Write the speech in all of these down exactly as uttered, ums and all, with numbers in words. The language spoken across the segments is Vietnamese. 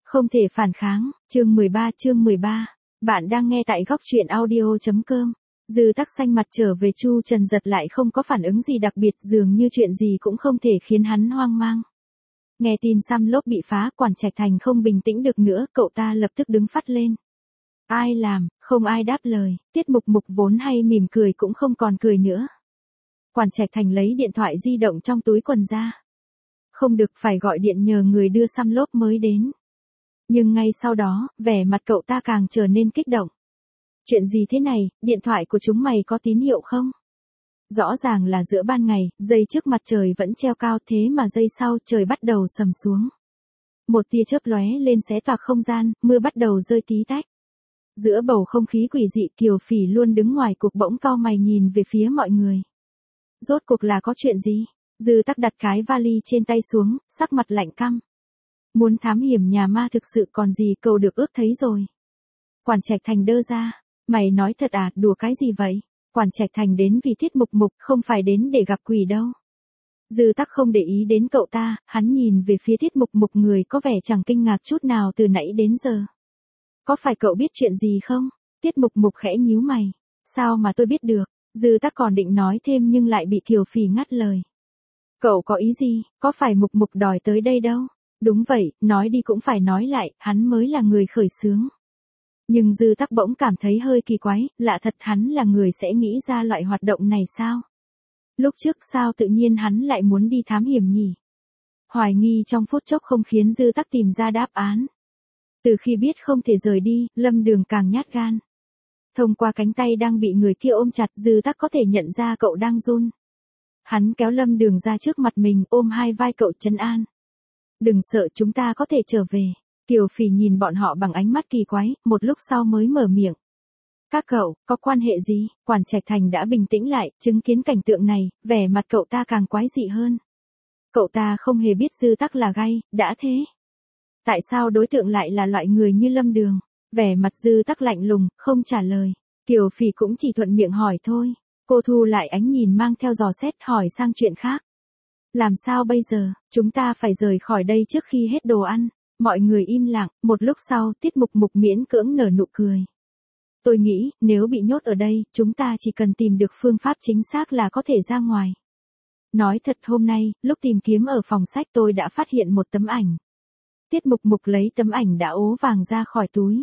Không thể phản kháng, chương mười ba chương mười ba. Bạn đang nghe tại góc truyện audio.com. Dư Tắc xanh mặt trở về Chu Trần Giật lại không có phản ứng gì đặc biệt, dường như chuyện gì cũng không thể khiến hắn hoang mang. Nghe tin xăm lốp bị phá, Quản Trạch Thành không bình tĩnh được nữa, cậu ta lập tức đứng phắt lên. Ai làm? Không ai đáp lời, Tiết Mục Mục vốn hay mỉm cười cũng không còn cười nữa. Quản Trạch Thành lấy điện thoại di động trong túi quần ra. Không được, phải gọi điện nhờ người đưa xăm lốp mới đến. Nhưng ngay sau đó, vẻ mặt cậu ta càng trở nên kích động. Chuyện gì thế này, điện thoại của chúng mày có tín hiệu không? Rõ ràng là giữa ban ngày, dây trước mặt trời vẫn treo cao, thế mà dây sau trời bắt đầu sầm xuống. Một tia chớp lóe lên xé toạc không gian, mưa bắt đầu rơi tí tách. Giữa bầu không khí quỷ dị, Kiều Phỉ luôn đứng ngoài cuộc bỗng cau mày nhìn về phía mọi người. Rốt cuộc là có chuyện gì? Dư Tắc đặt cái vali trên tay xuống, sắc mặt lạnh căm. Muốn thám hiểm nhà ma thực sự còn gì, cầu được ước thấy rồi. Quản Trạch Thành đơ ra. Mày nói thật à, đùa cái gì vậy? Quản Trạch Thành đến vì Tiết Mục Mục, không phải đến để gặp quỷ đâu. Dư Tắc không để ý đến cậu ta, hắn nhìn về phía Tiết Mục Mục, người có vẻ chẳng kinh ngạc chút nào từ nãy đến giờ. Có phải cậu biết chuyện gì không? Tiết Mục Mục khẽ nhíu mày. Sao mà tôi biết được? Dư Tắc còn định nói thêm nhưng lại bị Kiều Phỉ ngắt lời. Cậu có ý gì, có phải Mục Mục đòi tới đây đâu? Đúng vậy, nói đi cũng phải nói lại, hắn mới là người khởi xướng. Nhưng Dư Tắc bỗng cảm thấy hơi kỳ quái, lạ thật, hắn là người sẽ nghĩ ra loại hoạt động này sao? Lúc trước sao tự nhiên hắn lại muốn đi thám hiểm nhỉ? Hoài nghi trong phút chốc không khiến Dư Tắc tìm ra đáp án. Từ khi biết không thể rời đi, Lâm Đường càng nhát gan. Thông qua cánh tay đang bị người kia ôm chặt, Dư Tắc có thể nhận ra cậu đang run. Hắn kéo Lâm Đường ra trước mặt mình, ôm hai vai cậu trấn an. Đừng sợ, chúng ta có thể trở về. Kiều Phỉ nhìn bọn họ bằng ánh mắt kỳ quái, một lúc sau mới mở miệng. Các cậu, có quan hệ gì? Quản Trạch Thành đã bình tĩnh lại, chứng kiến cảnh tượng này, vẻ mặt cậu ta càng quái dị hơn. Cậu ta không hề biết Dư Tắc là gay, đã thế. Tại sao đối tượng lại là loại người như Lâm Đường? Vẻ mặt Dư Tắc lạnh lùng, không trả lời. Kiều Phỉ cũng chỉ thuận miệng hỏi thôi. Cô thu lại ánh nhìn mang theo dò xét, hỏi sang chuyện khác. Làm sao bây giờ, chúng ta phải rời khỏi đây trước khi hết đồ ăn. Mọi người im lặng, một lúc sau, Tiết Mục Mục miễn cưỡng nở nụ cười. Tôi nghĩ, nếu bị nhốt ở đây, chúng ta chỉ cần tìm được phương pháp chính xác là có thể ra ngoài. Nói thật, hôm nay, lúc tìm kiếm ở phòng sách tôi đã phát hiện một tấm ảnh. Tiết Mục Mục lấy tấm ảnh đã ố vàng ra khỏi túi.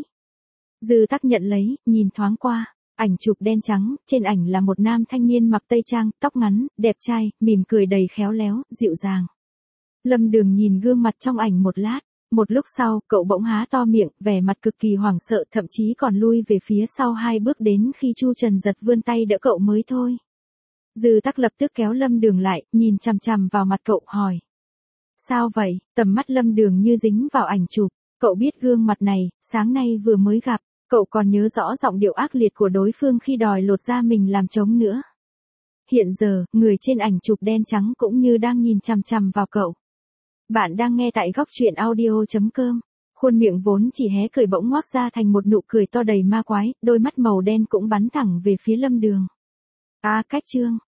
Dư Tắc nhận lấy, nhìn thoáng qua. Ảnh chụp đen trắng, trên ảnh là một nam thanh niên mặc tây trang, tóc ngắn, đẹp trai, mỉm cười đầy khéo léo, dịu dàng. Lâm Đường nhìn gương mặt trong ảnh một lát. Một lúc sau, cậu bỗng há to miệng, vẻ mặt cực kỳ hoảng sợ, thậm chí còn lui về phía sau hai bước đến khi Chu Trần Giật vươn tay đỡ cậu mới thôi. Dư Tắc lập tức kéo Lâm Đường lại, nhìn chằm chằm vào mặt cậu, hỏi. Sao vậy? Tầm mắt Lâm Đường như dính vào ảnh chụp. Cậu biết gương mặt này, sáng nay vừa mới gặp, cậu còn nhớ rõ giọng điệu ác liệt của đối phương khi đòi lột da mình làm trống nữa. Hiện giờ, người trên ảnh chụp đen trắng cũng như đang nhìn chằm chằm vào cậu. Bạn đang nghe tại góc truyện audio.com. Khuôn miệng vốn chỉ hé cười bỗng ngoác ra thành một nụ cười to đầy ma quái, đôi mắt màu đen cũng bắn thẳng về phía Lâm Đường. À, cách chương,